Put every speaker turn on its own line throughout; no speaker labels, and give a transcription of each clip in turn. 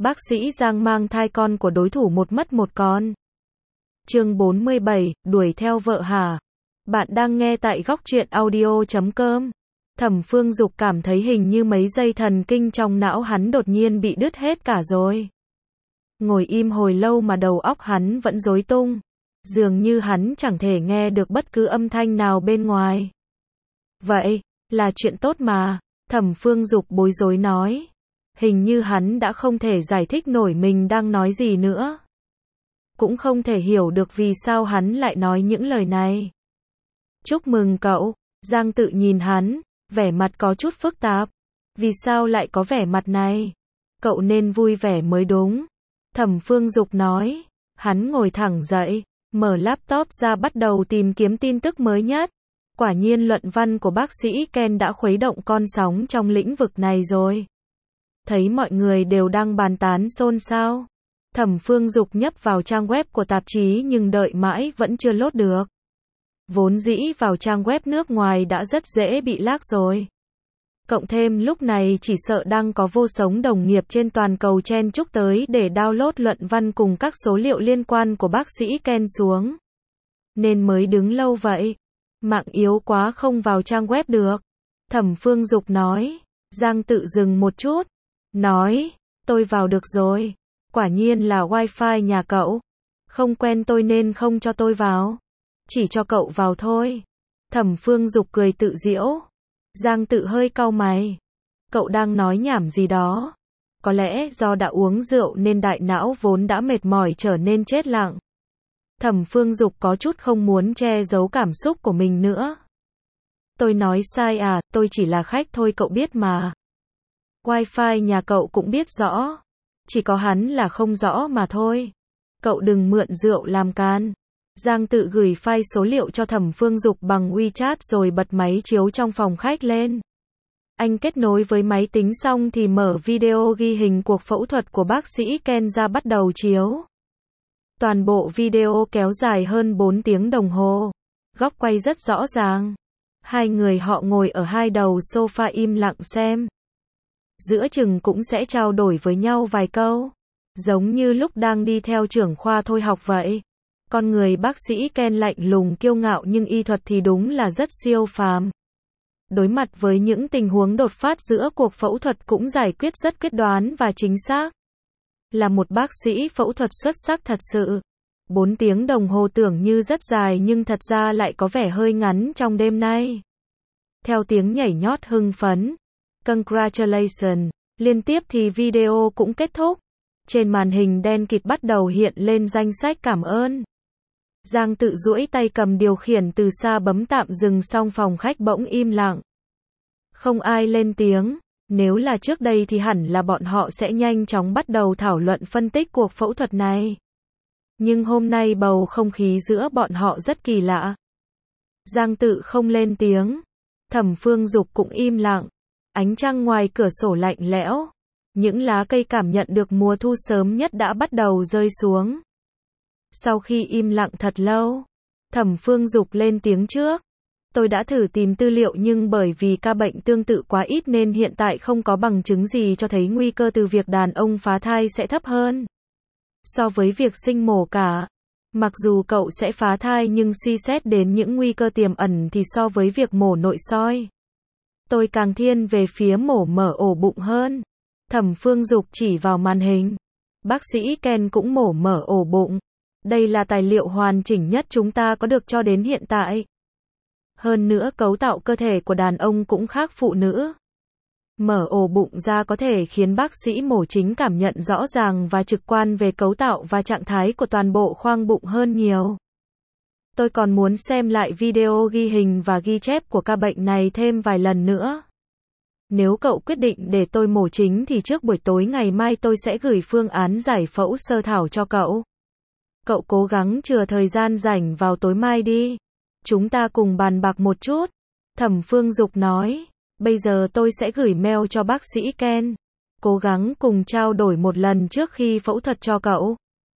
Bác sĩ Giang mang thai con của đối thủ một mất một con. Chương 47, đuổi theo vợ hả? Bạn đang nghe tại góc truyện audio.com. Thẩm Phương Dục cảm thấy hình như mấy dây thần kinh trong não hắn đột nhiên bị đứt hết cả rồi. Ngồi im hồi lâu mà đầu óc hắn vẫn rối tung. Dường như hắn chẳng thể nghe được bất cứ âm thanh nào bên ngoài. Vậy, là chuyện tốt mà, Thẩm Phương Dục bối rối nói. Hình như hắn đã không thể giải thích nổi mình đang nói gì nữa. Cũng không thể hiểu được vì sao hắn lại nói những lời này. Chúc mừng cậu, Giang Tự nhìn hắn, vẻ mặt có chút phức tạp. Vì sao lại có vẻ mặt này? Cậu nên vui vẻ mới đúng. Thẩm Phương Dục nói. Hắn ngồi thẳng dậy, mở laptop ra bắt đầu tìm kiếm tin tức mới nhất. Quả nhiên luận văn của bác sĩ Ken đã khuấy động con sóng trong lĩnh vực này rồi. Thấy mọi người đều đang bàn tán xôn xao. Thẩm Phương Dục nhấp vào trang web của tạp chí nhưng đợi mãi vẫn chưa load được. Vốn dĩ vào trang web nước ngoài đã rất dễ bị lag rồi. Cộng thêm lúc này chỉ sợ đang có vô số đồng nghiệp trên toàn cầu chen chúc tới để download luận văn cùng các số liệu liên quan của bác sĩ Ken xuống. Nên mới đứng lâu vậy. Mạng yếu quá không vào trang web được. Thẩm Phương Dục nói. Giang Tự dừng một chút. Nói, tôi vào được rồi. Quả nhiên là wifi nhà cậu. Không quen tôi nên không cho tôi vào. Chỉ cho cậu vào thôi. Thẩm Phương Dục cười tự giễu. Giang Tự hơi cau mày. Cậu đang nói nhảm gì đó. Có lẽ do đã uống rượu nên đại não vốn đã mệt mỏi trở nên chết lặng. Thẩm Phương Dục có chút không muốn che giấu cảm xúc của mình nữa. Tôi nói sai à, tôi chỉ là khách thôi cậu biết mà. Wifi nhà cậu cũng biết rõ. Chỉ có hắn là không rõ mà thôi. Cậu đừng mượn rượu làm can. Giang Tự gửi file số liệu cho Thẩm Phương Dục bằng WeChat rồi bật máy chiếu trong phòng khách lên. Anh kết nối với máy tính xong thì mở video ghi hình cuộc phẫu thuật của bác sĩ Ken ra bắt đầu chiếu. Toàn bộ video kéo dài hơn 4 tiếng đồng hồ. Góc quay rất rõ ràng. Hai người họ ngồi ở hai đầu sofa im lặng xem. Giữa chừng cũng sẽ trao đổi với nhau vài câu. Giống như lúc đang đi theo trưởng khoa thôi học vậy. Con người bác sĩ Ken lạnh lùng kiêu ngạo nhưng y thuật thì đúng là rất siêu phàm. Đối mặt với những tình huống đột phát giữa cuộc phẫu thuật cũng giải quyết rất quyết đoán và chính xác. Là một bác sĩ phẫu thuật xuất sắc thật sự. 4 tiếng đồng hồ tưởng như rất dài nhưng thật ra lại có vẻ hơi ngắn trong đêm nay. Theo tiếng nhảy nhót hưng phấn. Congratulations. Liên tiếp thì video cũng kết thúc. Trên màn hình đen kịt bắt đầu hiện lên danh sách cảm ơn. Giang Tự duỗi tay cầm điều khiển từ xa bấm tạm dừng xong phòng khách bỗng im lặng. Không ai lên tiếng. Nếu là trước đây thì hẳn là bọn họ sẽ nhanh chóng bắt đầu thảo luận phân tích cuộc phẫu thuật này. Nhưng hôm nay bầu không khí giữa bọn họ rất kỳ lạ. Giang Tự không lên tiếng. Thẩm Phương Dục cũng im lặng. Ánh trăng ngoài cửa sổ lạnh lẽo. Những lá cây cảm nhận được mùa thu sớm nhất đã bắt đầu rơi xuống. Sau khi im lặng thật lâu, Thẩm Phương Dục lên tiếng trước. Tôi đã thử tìm tư liệu nhưng bởi vì ca bệnh tương tự quá ít nên hiện tại không có bằng chứng gì cho thấy nguy cơ từ việc đàn ông phá thai sẽ thấp hơn so với việc sinh mổ cả. Mặc dù cậu sẽ phá thai nhưng suy xét đến những nguy cơ tiềm ẩn thì so với việc mổ nội soi, tôi càng thiên về phía mổ mở ổ bụng hơn. Thẩm Phương Dục chỉ vào màn hình. Bác sĩ Ken cũng mổ mở ổ bụng. Đây là tài liệu hoàn chỉnh nhất chúng ta có được cho đến hiện tại. Hơn nữa cấu tạo cơ thể của đàn ông cũng khác phụ nữ. Mở ổ bụng ra có thể khiến bác sĩ mổ chính cảm nhận rõ ràng và trực quan về cấu tạo và trạng thái của toàn bộ khoang bụng hơn nhiều. Tôi còn muốn xem lại video ghi hình và ghi chép của ca bệnh này thêm vài lần nữa. Nếu cậu quyết định để tôi mổ chính thì trước buổi tối ngày mai tôi sẽ gửi phương án giải phẫu sơ thảo cho cậu. Cậu cố gắng chừa thời gian rảnh vào tối mai đi. Chúng ta cùng bàn bạc một chút. Thẩm Phương Dục nói. Bây giờ tôi sẽ gửi mail cho bác sĩ Ken. Cố gắng cùng trao đổi một lần trước khi phẫu thuật cho cậu.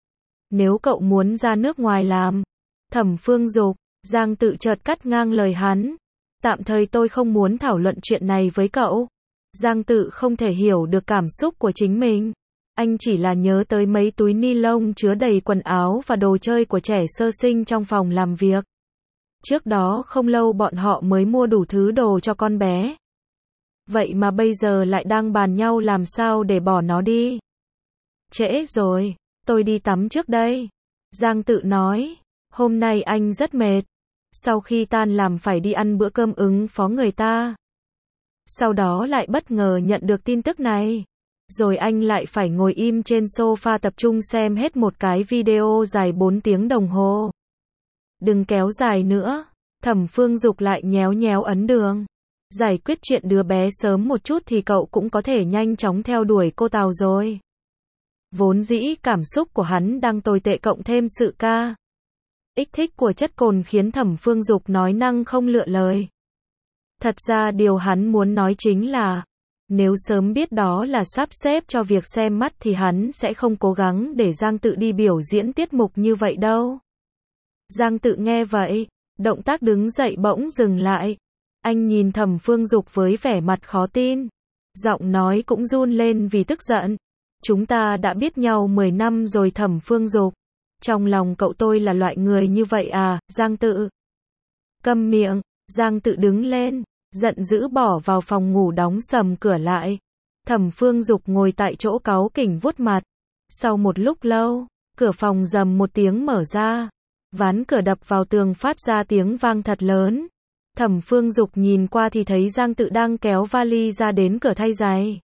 Nếu cậu muốn ra nước ngoài làm. Thẩm Phương Dục. Giang Tự chợt cắt ngang lời hắn. Tạm thời tôi không muốn thảo luận chuyện này với cậu. Giang Tự không thể hiểu được cảm xúc của chính mình. Anh chỉ là nhớ tới mấy túi ni lông chứa đầy quần áo và đồ chơi của trẻ sơ sinh trong phòng làm việc. Trước đó không lâu bọn họ mới mua đủ thứ đồ cho con bé. Vậy mà bây giờ lại đang bàn nhau làm sao để bỏ nó đi. Trễ rồi, tôi đi tắm trước đây. Giang Tự nói, hôm nay anh rất mệt. Sau khi tan làm phải đi ăn bữa cơm ứng phó người ta. Sau đó lại bất ngờ nhận được tin tức này. Rồi anh lại phải ngồi im trên sofa tập trung xem hết một cái video dài 4 tiếng đồng hồ. Đừng kéo dài nữa. Thẩm Phương Dục lại nhéo nhéo ấn đường. Giải quyết chuyện đứa bé sớm một chút thì cậu cũng có thể nhanh chóng theo đuổi cô Tào rồi. Vốn dĩ cảm xúc của hắn đang tồi tệ cộng thêm sự kích thích của chất cồn khiến Thẩm Phương Dục nói năng không lựa lời. Thật ra điều hắn muốn nói chính là, nếu sớm biết đó là sắp xếp cho việc xem mắt thì hắn sẽ không cố gắng để Giang Tự đi biểu diễn tiết mục như vậy đâu. Giang Tự nghe vậy, động tác đứng dậy bỗng dừng lại. Anh nhìn Thẩm Phương Dục với vẻ mặt khó tin. Giọng nói cũng run lên vì tức giận. Chúng ta đã biết nhau 10 năm rồi Thẩm Phương Dục. Trong lòng cậu tôi là loại người như vậy à, Giang Tự? Câm miệng, Giang Tự đứng lên, giận dữ bỏ vào phòng ngủ đóng sầm cửa lại. Thẩm Phương Dục ngồi tại chỗ cáu kỉnh vuốt mặt. Sau một lúc lâu, cửa phòng rầm một tiếng mở ra. Ván cửa đập vào tường phát ra tiếng vang thật lớn. Thẩm Phương Dục nhìn qua thì thấy Giang Tự đang kéo vali ra đến cửa thay giày.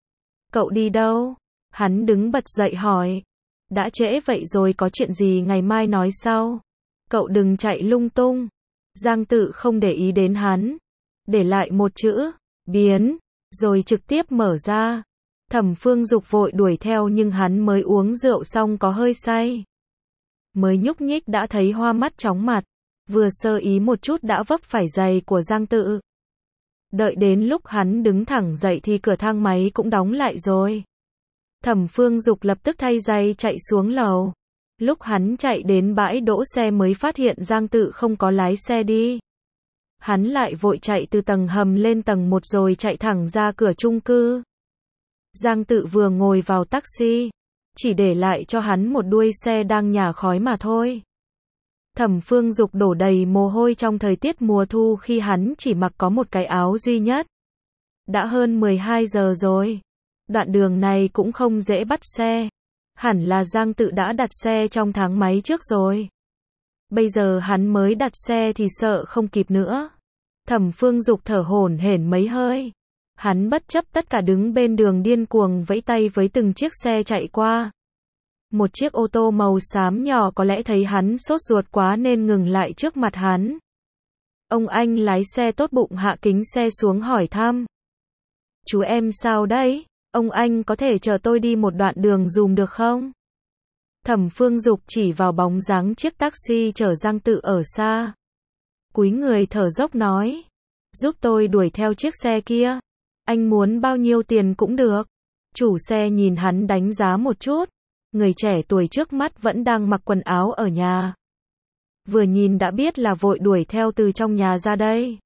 Cậu đi đâu? Hắn đứng bật dậy hỏi. Đã trễ vậy rồi, có chuyện gì ngày mai nói sau. Cậu đừng chạy lung tung. Giang Tự không để ý đến hắn. Để lại một chữ, biến, rồi trực tiếp mở ra. Thẩm Phương Dục vội đuổi theo nhưng hắn mới uống rượu xong có hơi say. Mới nhúc nhích đã thấy hoa mắt chóng mặt. Vừa sơ ý một chút đã vấp phải giày của Giang Tự. Đợi đến lúc hắn đứng thẳng dậy thì cửa thang máy cũng đóng lại rồi. Thẩm Phương Dục lập tức thay giày chạy xuống lầu. Lúc hắn chạy đến bãi đỗ xe mới phát hiện Giang Tự không có lái xe đi. Hắn lại vội chạy từ tầng hầm lên tầng 1 rồi chạy thẳng ra cửa chung cư. Giang Tự vừa ngồi vào taxi, chỉ để lại cho hắn một đuôi xe đang nhả khói mà thôi. Thẩm Phương Dục đổ đầy mồ hôi trong thời tiết mùa thu khi hắn chỉ mặc có một cái áo duy nhất. Đã hơn 12 giờ rồi. Đoạn đường này cũng không dễ bắt xe. Hẳn là Giang Tự đã đặt xe trong tháng mấy trước rồi. Bây giờ hắn mới đặt xe thì sợ không kịp nữa. Thẩm Phương Dục thở hổn hển mấy hơi. Hắn bất chấp tất cả đứng bên đường điên cuồng vẫy tay với từng chiếc xe chạy qua. Một chiếc ô tô màu xám nhỏ có lẽ thấy hắn sốt ruột quá nên ngừng lại trước mặt hắn. Ông anh lái xe tốt bụng hạ kính xe xuống hỏi thăm. Chú em sao đấy? Ông anh có thể chờ tôi đi một đoạn đường dùm được không? Thẩm Phương Dục chỉ vào bóng dáng chiếc taxi chở Giang Tự ở xa. Cúi người thở dốc nói. Giúp tôi đuổi theo chiếc xe kia. Anh muốn bao nhiêu tiền cũng được. Chủ xe nhìn hắn đánh giá một chút. Người trẻ tuổi trước mắt vẫn đang mặc quần áo ở nhà. Vừa nhìn đã biết là vội đuổi theo từ trong nhà ra đây.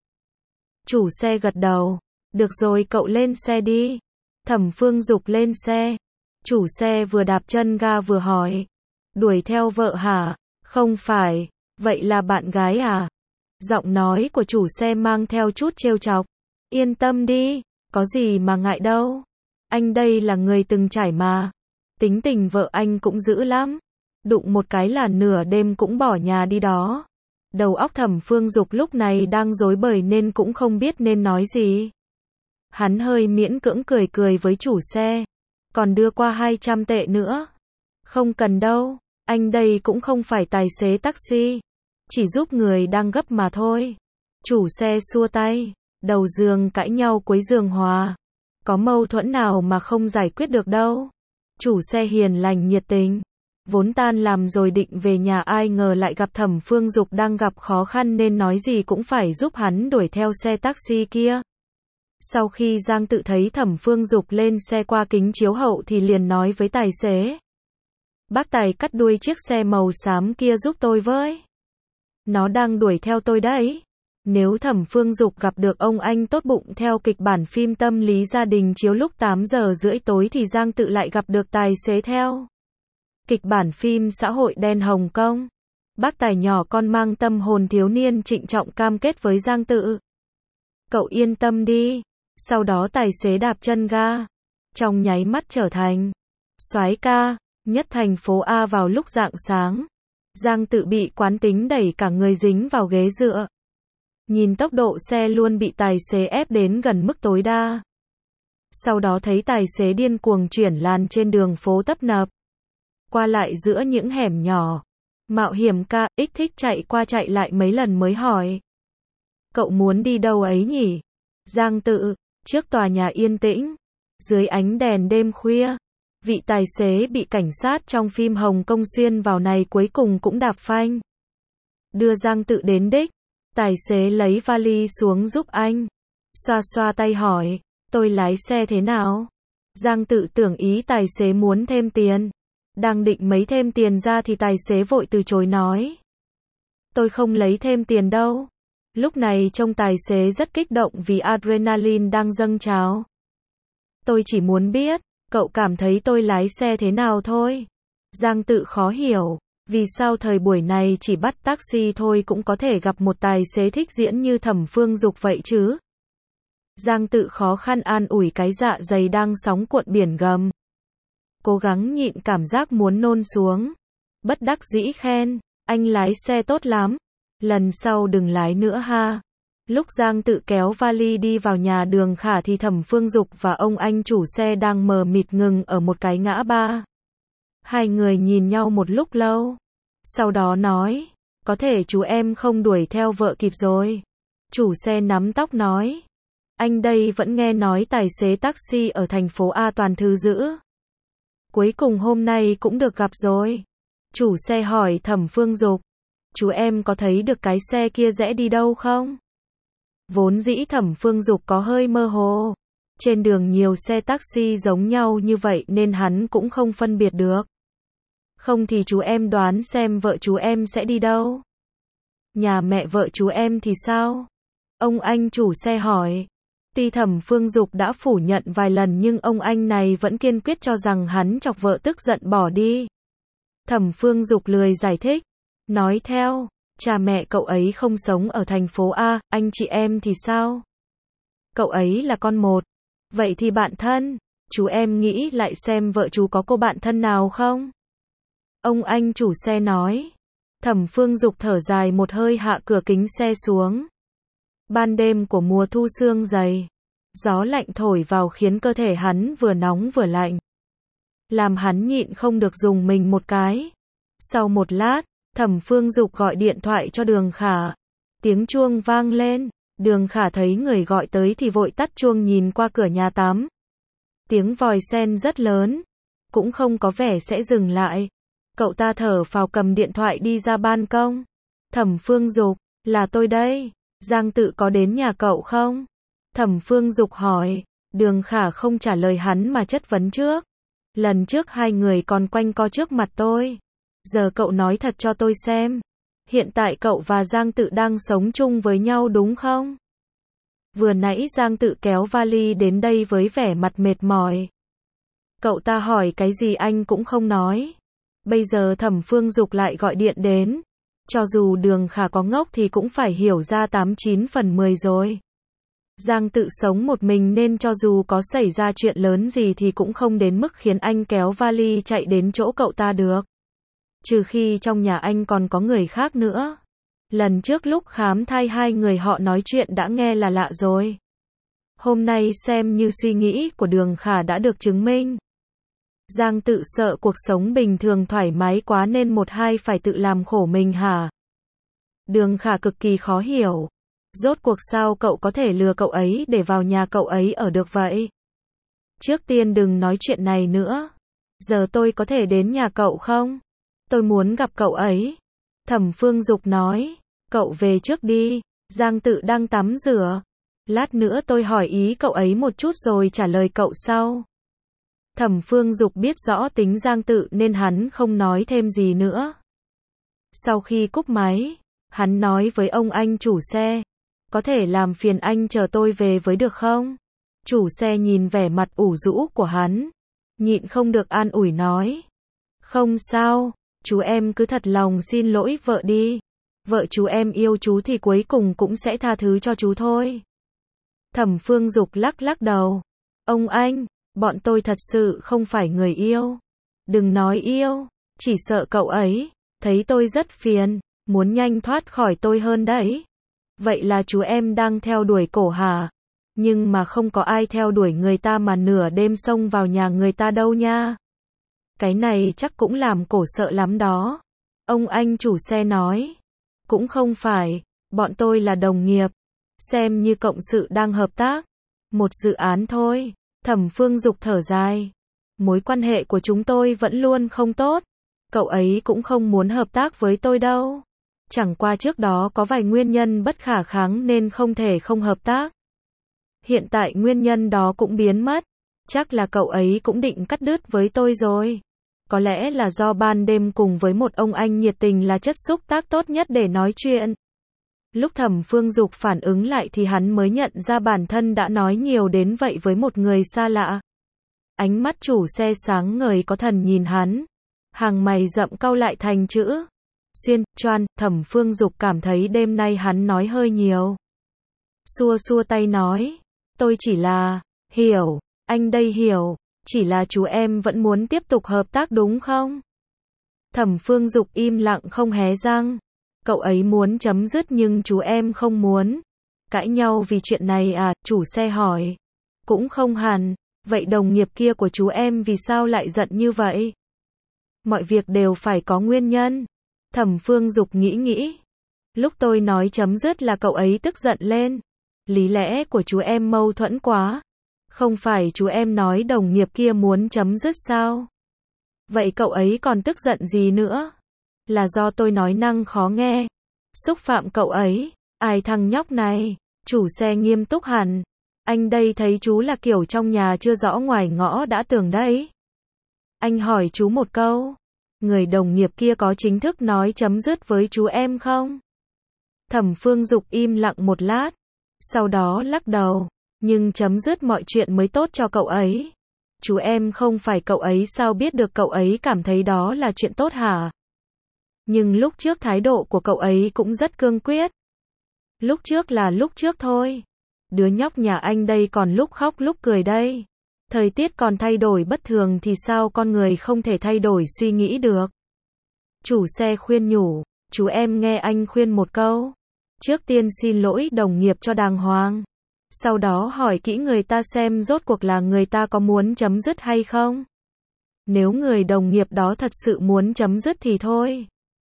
Chủ xe gật đầu. Được rồi, cậu lên xe đi. Thẩm Phương Dục lên xe. Chủ xe vừa đạp chân ga vừa hỏi. Đuổi theo vợ hả? Không phải. Vậy là bạn gái à? Giọng nói của chủ xe mang theo chút trêu chọc. Yên tâm đi. Có gì mà ngại đâu. Anh đây là người từng trải mà. Tính tình vợ anh cũng dữ lắm. Đụng một cái là nửa đêm cũng bỏ nhà đi đó. Đầu óc Thẩm Phương Dục lúc này đang rối bời nên cũng không biết nên nói gì. Hắn hơi miễn cưỡng cười cười với chủ xe. Còn đưa qua 200 tệ nữa. Không cần đâu. Anh đây cũng không phải tài xế taxi. Chỉ giúp người đang gấp mà thôi. Chủ xe xua tay. Đầu giường cãi nhau cuối giường hòa. Có mâu thuẫn nào mà không giải quyết được đâu. Chủ xe hiền lành nhiệt tình. Vốn tan làm rồi định về nhà ai ngờ lại gặp Thẩm Phương Dục đang gặp khó khăn nên nói gì cũng phải giúp hắn đuổi theo xe taxi kia. Sau khi Giang Tự thấy Thẩm Phương Dục lên xe qua kính chiếu hậu thì liền nói với tài xế. Bác tài cắt đuôi chiếc xe màu xám kia giúp tôi với. Nó đang đuổi theo tôi đấy. Nếu Thẩm Phương Dục gặp được ông anh tốt bụng theo kịch bản phim tâm lý gia đình chiếu lúc 8 giờ rưỡi tối thì Giang Tự lại gặp được tài xế theo kịch bản phim xã hội đen Hồng Kông. Bác tài nhỏ con mang tâm hồn thiếu niên trịnh trọng cam kết với Giang Tự. Cậu yên tâm đi. Sau đó tài xế đạp chân ga. Trong nháy mắt trở thành soái ca nhất thành phố A vào lúc rạng sáng. Giang Tự bị quán tính đẩy cả người dính vào ghế dựa. Nhìn tốc độ xe luôn bị tài xế ép đến gần mức tối đa. Sau đó thấy tài xế điên cuồng chuyển làn trên đường phố tấp nập. Qua lại giữa những hẻm nhỏ. Mạo hiểm ca, ích thích chạy qua chạy lại mấy lần mới hỏi. Cậu muốn đi đâu ấy nhỉ? Giang Tự, trước tòa nhà yên tĩnh. Dưới ánh đèn đêm khuya. Vị tài xế bị cảnh sát trong phim Hồng Kông xuyên vào này cuối cùng cũng đạp phanh. Đưa Giang Tự đến đích. Tài xế lấy vali xuống giúp anh. Xoa xoa tay hỏi, tôi lái xe thế nào? Giang Tự tưởng ý tài xế muốn thêm tiền. Đang định mấy thêm tiền ra thì tài xế vội từ chối nói. Tôi không lấy thêm tiền đâu. Lúc này trông tài xế rất kích động vì adrenaline đang dâng trào. Tôi chỉ muốn biết, cậu cảm thấy tôi lái xe thế nào thôi. Giang Tự khó hiểu. Vì sao thời buổi này chỉ bắt taxi thôi cũng có thể gặp một tài xế thích diễn như Thẩm Phương Dục vậy chứ? Giang Tự khó khăn an ủi cái dạ dày đang sóng cuộn biển gầm. Cố gắng nhịn cảm giác muốn nôn xuống. Bất đắc dĩ khen, anh lái xe tốt lắm. Lần sau đừng lái nữa ha. Lúc Giang Tự kéo vali đi vào nhà Đường Khả thì Thẩm Phương Dục và ông anh chủ xe đang mờ mịt ngừng ở một cái ngã ba. Hai người nhìn nhau một lúc lâu. Sau đó nói, có thể chú em không đuổi theo vợ kịp rồi. Chủ xe nắm tóc nói, anh đây vẫn nghe nói tài xế taxi ở thành phố A toàn thư dữ. Cuối cùng hôm nay cũng được gặp rồi. Chủ xe hỏi Thẩm Phương Dục, chú em có thấy được cái xe kia rẽ đi đâu không? Vốn dĩ Thẩm Phương Dục có hơi mơ hồ. Trên đường nhiều xe taxi giống nhau như vậy nên hắn cũng không phân biệt được. Không thì chú em đoán xem vợ chú em sẽ đi đâu? Nhà mẹ vợ chú em thì sao? Ông anh chủ xe hỏi. Tuy Thẩm Phương Dục đã phủ nhận vài lần nhưng ông anh này vẫn kiên quyết cho rằng hắn chọc vợ tức giận bỏ đi. Thẩm Phương Dục lười giải thích. Nói theo, cha mẹ cậu ấy không sống ở thành phố A, anh chị em thì sao? Cậu ấy là con một. Vậy thì bạn thân, chú em nghĩ lại xem vợ chú có cô bạn thân nào không? Ông anh chủ xe nói. Thẩm Phương Dục thở dài một hơi hạ cửa kính xe xuống. Ban đêm của mùa thu sương dày. Gió lạnh thổi vào khiến cơ thể hắn vừa nóng vừa lạnh. Làm hắn nhịn không được dùng mình một cái. Sau một lát, Thẩm Phương Dục gọi điện thoại cho Đường Khả. Tiếng chuông vang lên. Đường Khả thấy người gọi tới thì vội tắt chuông nhìn qua cửa nhà tắm. Tiếng vòi sen rất lớn. Cũng không có vẻ sẽ dừng lại. Cậu ta thở phào cầm điện thoại đi ra ban công. Thẩm Phương Dục, là tôi đây. Giang Tự có đến nhà cậu không? Thẩm Phương Dục hỏi. Đường Khả không trả lời hắn mà chất vấn trước. Lần trước hai người còn quanh co trước mặt tôi. Giờ cậu nói thật cho tôi xem. Hiện tại cậu và Giang Tự đang sống chung với nhau đúng không? Vừa nãy Giang Tự kéo vali đến đây với vẻ mặt mệt mỏi. Cậu ta hỏi cái gì anh cũng không nói. Bây giờ Thẩm Phương Dục lại gọi điện đến. Cho dù Đường Khả có ngốc thì cũng phải hiểu ra 89 phần 10 rồi. Giang Tự sống một mình nên cho dù có xảy ra chuyện lớn gì thì cũng không đến mức khiến anh kéo vali chạy đến chỗ cậu ta được. Trừ khi trong nhà anh còn có người khác nữa. Lần trước lúc khám thai hai người họ nói chuyện đã nghe là lạ rồi. Hôm nay xem như suy nghĩ của Đường Khả đã được chứng minh. Giang Tự sợ cuộc sống bình thường thoải mái quá nên một hai phải tự làm khổ mình hả? Đường Khả cực kỳ khó hiểu. Rốt cuộc sao cậu có thể lừa cậu ấy để vào nhà cậu ấy ở được vậy? Trước tiên đừng nói chuyện này nữa. Giờ tôi có thể đến nhà cậu không? Tôi muốn gặp cậu ấy. Thẩm Phương Dục nói. Cậu về trước đi. Giang Tự đang tắm rửa. Lát nữa tôi hỏi ý cậu ấy một chút rồi trả lời cậu sau. Thẩm Phương Dục biết rõ tính Giang Tự nên hắn không nói thêm gì nữa. Sau khi cúp máy, hắn nói với ông anh chủ xe. Có thể làm phiền anh chờ tôi về với được không? Chủ xe nhìn vẻ mặt ủ rũ của hắn, nhịn không được an ủi nói. Không sao, chú em cứ thật lòng xin lỗi vợ đi. Vợ chú em yêu chú thì cuối cùng cũng sẽ tha thứ cho chú thôi. Thẩm Phương Dục lắc lắc đầu. Ông anh, bọn tôi thật sự không phải người yêu. Đừng nói yêu, chỉ sợ cậu ấy thấy tôi rất phiền, muốn nhanh thoát khỏi tôi hơn đấy. Vậy là chú em đang theo đuổi cổ hả? Nhưng mà không có ai theo đuổi người ta mà nửa đêm xông vào nhà người ta đâu nha. Cái này chắc cũng làm cổ sợ lắm đó. Ông anh chủ xe nói. Cũng không phải, bọn tôi là đồng nghiệp. Xem như cộng sự đang hợp tác. Một dự án thôi. Thẩm Phương Dục thở dài. Mối quan hệ của chúng tôi vẫn luôn không tốt. Cậu ấy cũng không muốn hợp tác với tôi đâu. Chẳng qua trước đó có vài nguyên nhân bất khả kháng nên không thể không hợp tác. Hiện tại nguyên nhân đó cũng biến mất. Chắc là cậu ấy cũng định cắt đứt với tôi rồi. Có lẽ là do ban đêm cùng với một ông anh nhiệt tình là chất xúc tác tốt nhất để nói chuyện. Lúc Thẩm Phương Dục phản ứng lại thì hắn mới nhận ra bản thân đã nói nhiều đến vậy với một người xa lạ. Ánh mắt chủ xe sáng ngời có thần nhìn hắn. Hàng mày rậm cau lại thành chữ xuyên, choan. Thẩm Phương Dục cảm thấy đêm nay hắn nói hơi nhiều. Xua xua tay nói. Tôi chỉ là, hiểu, anh đây hiểu, chỉ là chú em vẫn muốn tiếp tục hợp tác đúng không? Thẩm Phương Dục im lặng không hé răng. Cậu ấy muốn chấm dứt nhưng chú em không muốn. Cãi nhau vì chuyện này à? Chủ xe hỏi. Cũng không hẳn. Vậy đồng nghiệp kia của chú em vì sao lại giận như vậy? Mọi việc đều phải có nguyên nhân. Thẩm Phương Dục nghĩ. Lúc tôi nói chấm dứt là cậu ấy tức giận lên. Lý lẽ của chú em mâu thuẫn quá. Không phải chú em nói đồng nghiệp kia muốn chấm dứt sao? Vậy cậu ấy còn tức giận gì nữa? Là do tôi nói năng khó nghe. Xúc phạm cậu ấy. Ai thằng nhóc này? Chủ xe nghiêm túc hẳn. Anh đây thấy chú là kiểu trong nhà chưa rõ ngoài ngõ đã tưởng đấy. Anh hỏi chú một câu. Người đồng nghiệp kia có chính thức nói chấm dứt với chú em không? Thẩm Phương Dục im lặng một lát. Sau đó lắc đầu. Nhưng chấm dứt mọi chuyện mới tốt cho cậu ấy. Chú em không phải cậu ấy sao biết được cậu ấy cảm thấy đó là chuyện tốt hả? Nhưng lúc trước thái độ của cậu ấy cũng rất cương quyết. Lúc trước là lúc trước thôi. Đứa nhóc nhà anh đây còn lúc khóc lúc cười đây. Thời tiết còn thay đổi bất thường thì sao con người không thể thay đổi suy nghĩ được. Chủ xe khuyên nhủ. Chú em nghe anh khuyên một câu. Trước tiên xin lỗi đồng nghiệp cho đàng hoàng. Sau đó hỏi kỹ người ta xem rốt cuộc là người ta có muốn chấm dứt hay không. Nếu người đồng nghiệp đó thật sự muốn chấm dứt thì thôi.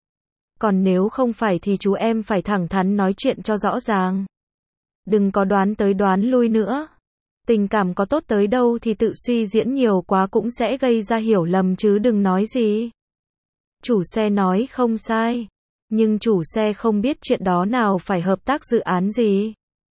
Còn nếu không phải thì chú em phải thẳng thắn nói chuyện cho rõ ràng. Đừng có đoán tới đoán lui nữa. Tình cảm có tốt tới đâu thì tự suy diễn nhiều quá cũng sẽ gây ra hiểu lầm chứ đừng nói gì. Chủ xe nói không sai. Nhưng chủ xe không biết chuyện đó nào phải hợp tác dự án gì.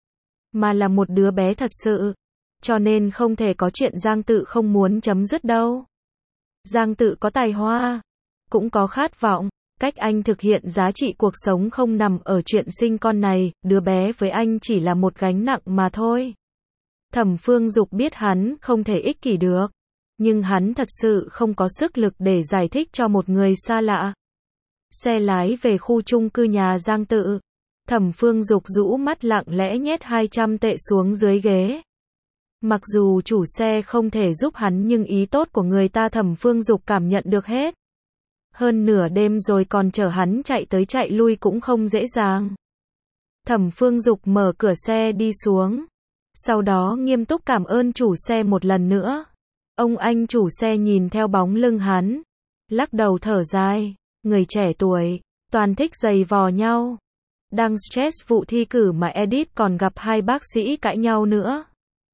Mà là một đứa bé thật sự. Cho nên không thể có chuyện Giang Tự không muốn chấm dứt đâu. Giang Tự có tài hoa. Cũng có khát vọng. Cách anh thực hiện giá trị cuộc sống không nằm ở chuyện sinh con này. Đứa bé với anh chỉ là một gánh nặng mà thôi. Thẩm Phương Dục biết hắn không thể ích kỷ được. Nhưng hắn thật sự không có sức lực để giải thích cho một người xa lạ. Xe lái về khu chung cư nhà Giang Tự. Thẩm Phương Dục rũ mắt lặng lẽ nhét 200 tệ xuống dưới ghế. Mặc dù chủ xe không thể giúp hắn nhưng ý tốt của người ta Thẩm Phương Dục cảm nhận được hết. Hơn nửa đêm rồi còn chở hắn chạy tới chạy lui cũng không dễ dàng. Thẩm Phương Dục mở cửa xe đi xuống. Sau đó nghiêm túc cảm ơn chủ xe một lần nữa. Ông anh chủ xe nhìn theo bóng lưng hắn. Lắc đầu thở dài. Người trẻ tuổi, toàn thích giày vò nhau. Đang stress vụ thi cử mà edit còn gặp hai bác sĩ cãi nhau nữa.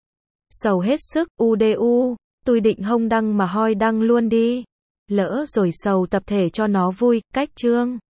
Sầu hết sức, udu, tôi định hông đăng mà hoi đăng luôn đi. Lỡ rồi sầu tập thể cho nó vui, cách chương.